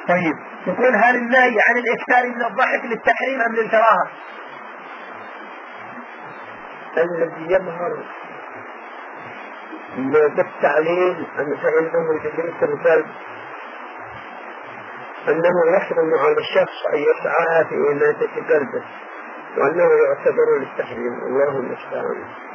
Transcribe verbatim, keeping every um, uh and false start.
طيب يقول هل النهي عن الإكثار من الضحك للتحريم أم للكراهة؟ الذي يظهر بالتعليل أن فإنه يجري القلب أنه يحرم على الشخص أن يسعى في إناثة قلبه وأنه يعتبر للتحريم. الله المستعان.